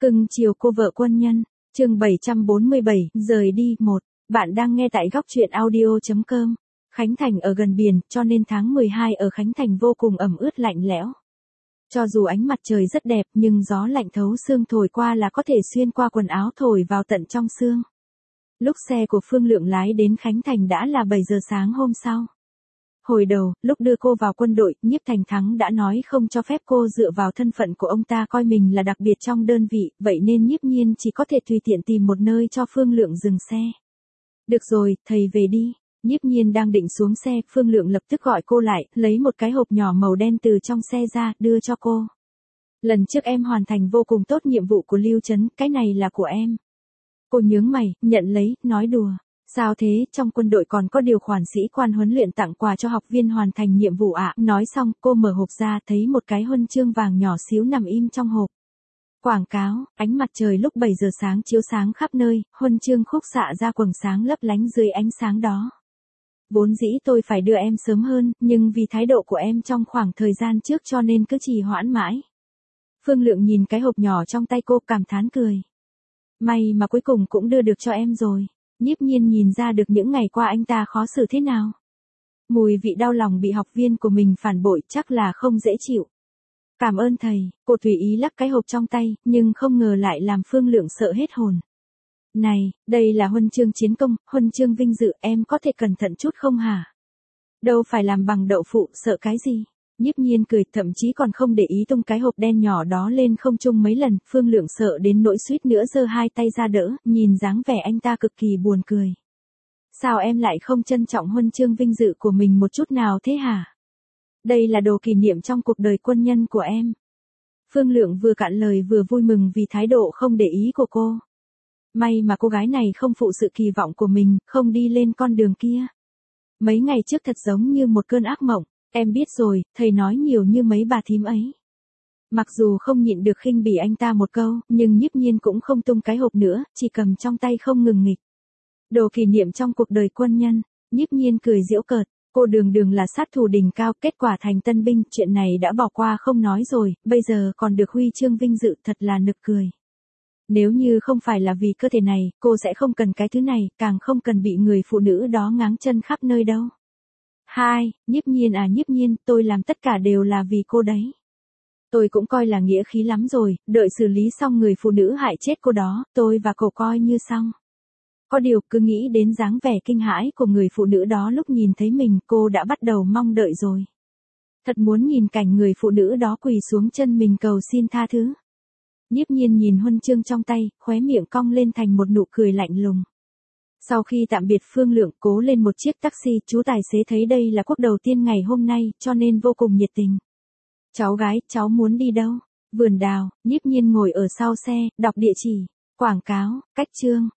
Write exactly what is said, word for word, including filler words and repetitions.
Cưng chiều cô vợ quân nhân, chương bảy trăm bốn mươi bảy, rời đi, một. Bạn đang nghe tại góc truyện audio chấm com. Khánh Thành ở gần biển, cho nên tháng mười hai ở Khánh Thành vô cùng ẩm ướt lạnh lẽo. Cho dù ánh mặt trời rất đẹp nhưng gió lạnh thấu xương thổi qua là có thể xuyên qua quần áo thổi vào tận trong xương. Lúc xe của Phương Lượng lái đến Khánh Thành đã là bảy giờ sáng hôm sau. Hồi đầu, lúc đưa cô vào quân đội, Nhiếp Thành Thắng đã nói không cho phép cô dựa vào thân phận của ông ta coi mình là đặc biệt trong đơn vị, vậy nên Nhiếp Nhiên chỉ có thể tùy tiện tìm một nơi cho Phương Lượng dừng xe. Được rồi, thầy về đi. Nhiếp Nhiên đang định xuống xe, Phương Lượng lập tức gọi cô lại, lấy một cái hộp nhỏ màu đen từ trong xe ra, đưa cho cô. Lần trước em hoàn thành vô cùng tốt nhiệm vụ của Lưu Trấn, cái này là của em. Cô nhướng mày, nhận lấy, nói đùa. Sao thế, trong quân đội còn có điều khoản sĩ quan huấn luyện tặng quà cho học viên hoàn thành nhiệm vụ ạ. À? Nói xong, cô mở hộp ra thấy một cái huân chương vàng nhỏ xíu nằm im trong hộp. Quảng cáo, ánh mặt trời lúc bảy giờ sáng chiếu sáng khắp nơi, huân chương khúc xạ ra quầng sáng lấp lánh dưới ánh sáng đó. Vốn dĩ tôi phải đưa em sớm hơn, nhưng vì thái độ của em trong khoảng thời gian trước cho nên cứ trì hoãn mãi. Phương Lượng nhìn cái hộp nhỏ trong tay cô cảm thán cười. May mà cuối cùng cũng đưa được cho em rồi. Nhiếp Nhiên nhìn ra được những ngày qua anh ta khó xử thế nào. Mùi vị đau lòng bị học viên của mình phản bội chắc là không dễ chịu. Cảm ơn thầy, cô tùy ý lắc cái hộp trong tay, nhưng không ngờ lại làm Phương Lượng sợ hết hồn. Này, đây là huân chương chiến công, huân chương vinh dự, em có thể cẩn thận chút không hả? Đâu phải làm bằng đậu phụ, sợ cái gì? Nhiếp Nhiên cười, thậm chí còn không để ý tung cái hộp đen nhỏ đó lên không trung mấy lần, Phương Lượng sợ đến nỗi suýt nữa giơ hai tay ra đỡ, nhìn dáng vẻ anh ta cực kỳ buồn cười. Sao em lại không trân trọng huân chương vinh dự của mình một chút nào thế hả? Đây là đồ kỷ niệm trong cuộc đời quân nhân của em. Phương Lượng vừa cạn lời vừa vui mừng vì thái độ không để ý của cô. May mà cô gái này không phụ sự kỳ vọng của mình, không đi lên con đường kia. Mấy ngày trước thật giống như một cơn ác mộng. Em biết rồi, thầy nói nhiều như mấy bà thím ấy. Mặc dù không nhịn được khinh bỉ anh ta một câu, nhưng Nhiếp Nhiên cũng không tung cái hộp nữa, chỉ cầm trong tay không ngừng nghịch. Đồ kỷ niệm trong cuộc đời quân nhân, Nhiếp Nhiên cười giễu cợt, cô đường đường là sát thủ đỉnh cao, kết quả thành tân binh, chuyện này đã bỏ qua không nói rồi, bây giờ còn được huy chương vinh dự, thật là nực cười. Nếu như không phải là vì cơ thể này, cô sẽ không cần cái thứ này, càng không cần bị người phụ nữ đó ngáng chân khắp nơi đâu. Hai, Nhiếp Nhiên à Nhiếp Nhiên, tôi làm tất cả đều là vì cô đấy. Tôi cũng coi là nghĩa khí lắm rồi, đợi xử lý xong người phụ nữ hại chết cô đó, tôi và cậu coi như xong. Có điều cứ nghĩ đến dáng vẻ kinh hãi của người phụ nữ đó lúc nhìn thấy mình, cô đã bắt đầu mong đợi rồi. Thật muốn nhìn cảnh người phụ nữ đó quỳ xuống chân mình cầu xin tha thứ. Nhiếp Nhiên nhìn huân chương trong tay, khóe miệng cong lên thành một nụ cười lạnh lùng. Sau khi tạm biệt Phương Lượng, cố lên một chiếc taxi, chú tài xế thấy đây là cuộc đầu tiên ngày hôm nay, cho nên vô cùng nhiệt tình. Cháu gái, cháu muốn đi đâu? Vườn đào. Nhiếp Nhiên ngồi ở sau xe, đọc địa chỉ, quảng cáo, cách chương.